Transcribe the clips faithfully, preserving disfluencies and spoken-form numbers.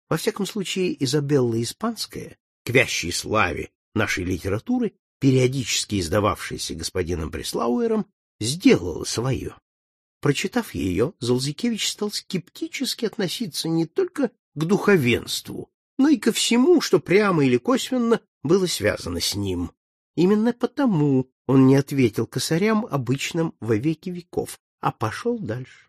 Во всяком случае, Изабелла Испанская, к вящей славе нашей литературы, периодически издававшаяся господином Бреслауэром, сделала свое. Прочитав ее, Залзекевич стал скептически относиться не только к духовенству, но и ко всему, что прямо или косвенно было связано с ним. Именно потому он не ответил косарям, обычным во веки веков, а пошел дальше.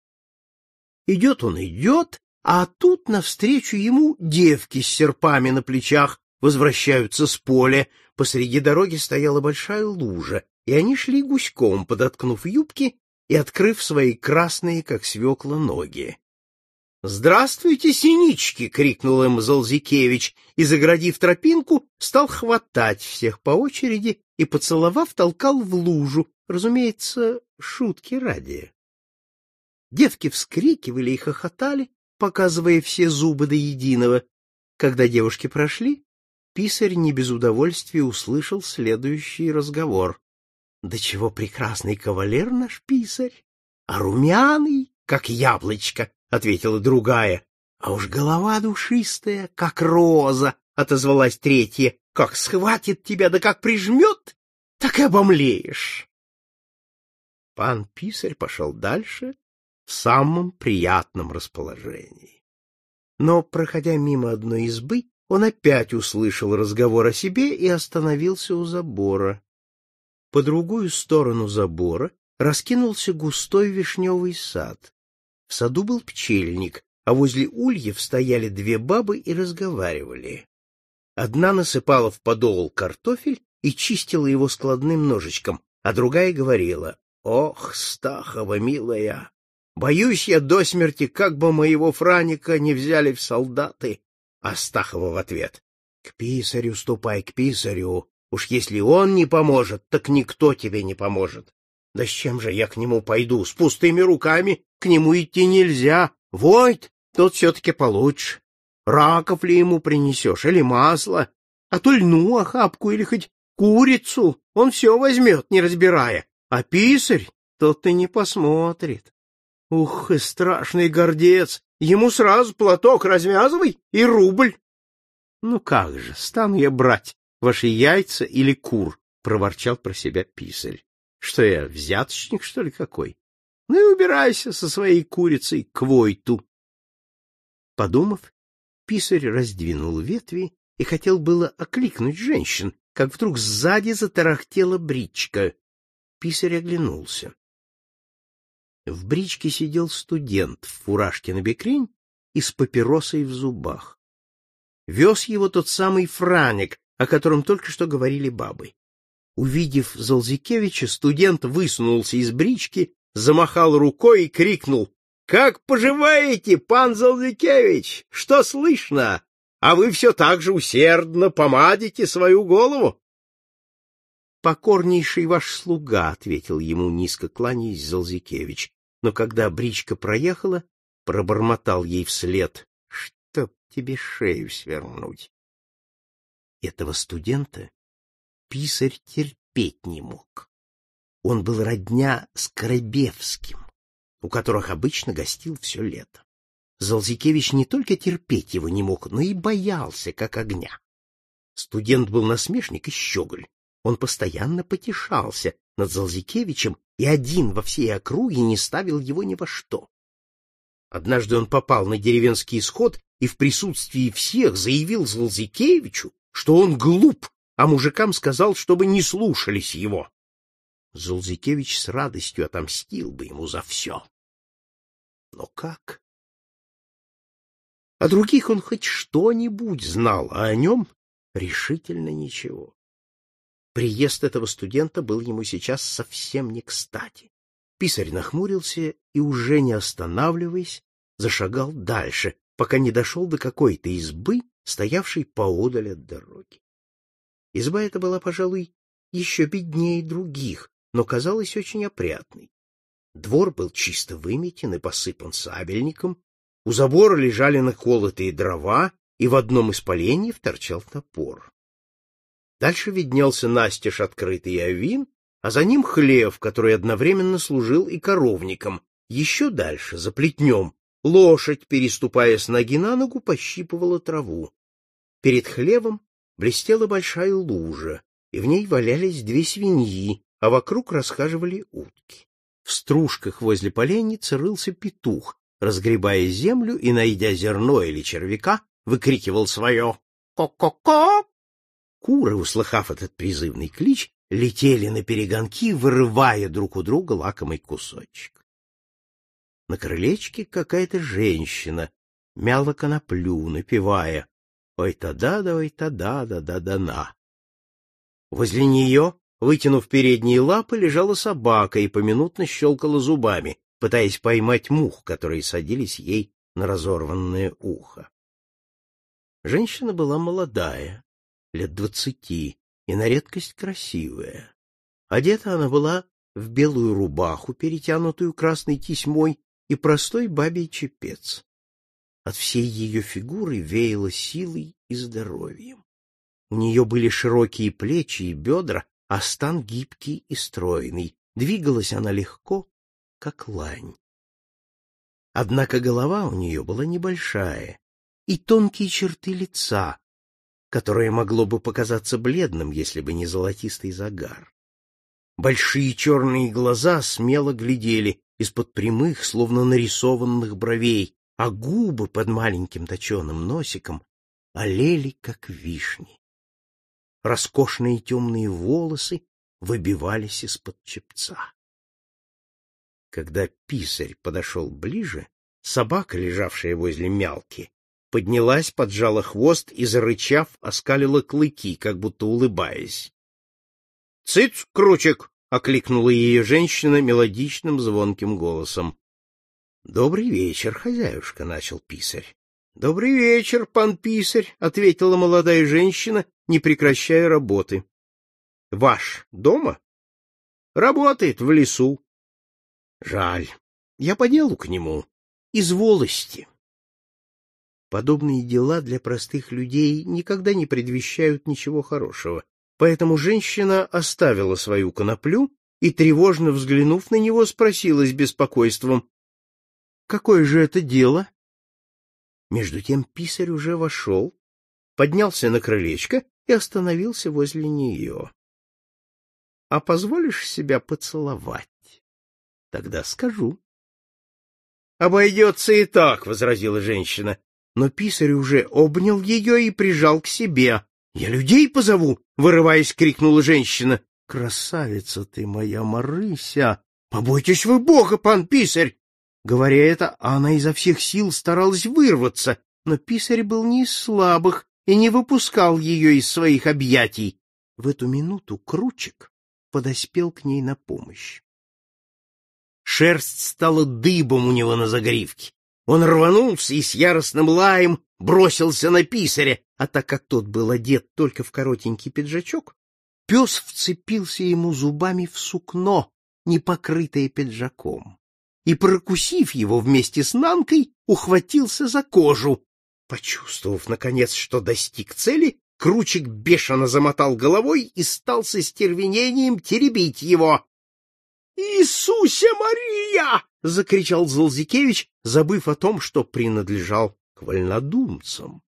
Идет он, идет, а тут навстречу ему девки с серпами на плечах возвращаются с поля. Посреди дороги стояла большая лужа, и они шли гуськом, подоткнув юбки и открыв свои красные, как свекла, ноги. — Здравствуйте, синички! — крикнул им Залзекевич и, заградив тропинку, стал хватать всех по очереди и, поцеловав, толкал в лужу, разумеется, шутки ради. Девки вскрикивали и хохотали, показывая все зубы до единого. Когда девушки прошли, писарь не без удовольствия услышал следующий разговор. — Да чего прекрасный кавалер наш писарь! А румяный, как яблочко! — ответила другая. — А уж голова душистая, как роза! — отозвалась третья. — Как схватит тебя, да как прижмет, так и обомлеешь! Пан писарь пошел дальше в самом приятном расположении. Но, проходя мимо одной избы, он опять услышал разговор о себе и остановился у забора. По другую сторону забора раскинулся густой вишневый сад. В саду был пчельник, а возле ульев стояли две бабы и разговаривали. Одна насыпала в подол картофель и чистила его складным ножичком, а другая говорила: «Ох, Стахова, милая, боюсь я до смерти, как бы моего Франика не взяли в солдаты». А Стахова в ответ: «К писарю ступай, к писарю. Уж если он не поможет, так никто тебе не поможет. Да с чем же я к нему пойду? С пустыми руками к нему идти нельзя. Войт, тот все-таки получше. Раков ли ему принесешь, или масло? А то льну охапку или хоть курицу. Он все возьмет, не разбирая. А писарь, тот и не посмотрит. Ух, и страшный гордец. Ему сразу платок развязывай и рубль». «Ну как же, стану я брать ваши яйца или кур?» — проворчал про себя писарь. «Что я, взяточник, что ли, какой? Ну и убирайся со своей курицей к Войту». Подумав, писарь раздвинул ветви и хотел было окликнуть женщин, как вдруг сзади затарахтела бричка. Писарь оглянулся. В бричке сидел студент в фуражке набекрень и с папиросой в зубах. Вез его тот самый Франик, о котором только что говорили бабы. Увидев Залзекевича, студент высунулся из брички, замахал рукой и крикнул: «Как поживаете, пан Залзекевич? Что слышно? А вы все так же усердно помадите свою голову?» «Покорнейший ваш слуга», — ответил ему, низко кланяясь, Залзекевич, но когда бричка проехала, пробормотал ей вслед: «Чтоб тебе шею свернуть». Этого студента писарь терпеть не мог. Он был родня с Коробевским, у которых обычно гостил все лето. Залзекевич не только терпеть его не мог, но и боялся, как огня. Студент был насмешник и щеголь. Он постоянно потешался над Залзекевичем и один во всей округе не ставил его ни во что. Однажды он попал на деревенский сход и в присутствии всех заявил Залзекевичу, что он глуп, а мужикам сказал, чтобы не слушались его. Залзекевич с радостью отомстил бы ему за все. Но как? О других он хоть что-нибудь знал, а о нем решительно ничего. Приезд этого студента был ему сейчас совсем не кстати. Писарь нахмурился и, уже не останавливаясь, зашагал дальше, пока не дошел до какой-то избы, стоявшей поодаль от дороги. Изба эта была, пожалуй, еще беднее других, но казалась очень опрятной. Двор был чисто выметен и посыпан сабельником, у забора лежали наколотые дрова, и в одном из поленьев торчал топор. Дальше виднелся настежь открытый овин, а за ним хлев, который одновременно служил и коровником. Еще дальше, за плетнем, Лошадь, переступая с ноги на ногу, пощипывала траву. Перед хлевом блестела большая лужа, и в ней валялись две свиньи, а вокруг расхаживали утки. В стружках возле поленницы рылся петух, разгребая землю и, найдя зерно или червяка, выкрикивал свое «ко-ко-ко». Куры, услыхав этот призывный клич, летели на перегонки, вырывая друг у друга лакомый кусочек. На крылечке какая-то женщина мяла коноплю, напевая «Ой-та-да-да, ой-та-да-да-да-да-на». Возле нее, вытянув передние лапы, лежала собака и поминутно щелкала зубами, пытаясь поймать мух, которые садились ей на разорванное ухо. Женщина была молодая, лет двадцати, и на редкость красивая. Одета она была в белую рубаху, перетянутую красной тесьмой, и простой бабий чепец. От всей ее фигуры веяло силой и здоровьем. У нее были широкие плечи и бедра, а стан гибкий и стройный. Двигалась она легко, как лань. Однако голова у нее была небольшая, и тонкие черты лица, которое могло бы показаться бледным, если бы не золотистый загар. Большие черные глаза смело глядели из-под прямых, словно нарисованных бровей, а губы под маленьким точеным носиком олели, как вишни. Роскошные темные волосы выбивались из-под чепца. Когда писарь подошел ближе, собака, лежавшая возле мялки, поднялась, поджала хвост и, зарычав, оскалила клыки, как будто улыбаясь. — Цыц, Кручик! — окликнула ее женщина мелодичным звонким голосом. — Добрый вечер, хозяюшка, — начал писарь. — Добрый вечер, пан писарь, — ответила молодая женщина, не прекращая работы. — Ваш дома? — Работает в лесу. — Жаль. Я по делу к нему. Из волости. Подобные дела для простых людей никогда не предвещают ничего хорошего, поэтому женщина оставила свою коноплю и, тревожно взглянув на него, спросила с беспокойством: — Какое же это дело? Между тем писарь уже вошел, поднялся на крылечко и остановился возле нее. — А позволишь себя поцеловать? — Тогда скажу. — Обойдется и так, — возразила женщина. Но писарь уже обнял ее и прижал к себе. — Я людей позову! — вырываясь, крикнула женщина. — Красавица ты моя, Марыся! Побойтесь вы Бога, пан писарь! Говоря это, она изо всех сил старалась вырваться, но писарь был не из слабых и не выпускал ее из своих объятий. В эту минуту Кручик подоспел к ней на помощь. Шерсть стала дыбом у него на загривке. Он рванулся и с яростным лаем бросился на писаря, а так как тот был одет только в коротенький пиджачок, пес вцепился ему зубами в сукно, не покрытое пиджаком, и, прокусив его вместе с нанкой, ухватился за кожу. Почувствовав, наконец, что достиг цели, Кручик бешено замотал головой и стал со стервенением теребить его. «Иисусе Мария!» — закричал Залзикевич, забыв о том, что принадлежал к вольнодумцам.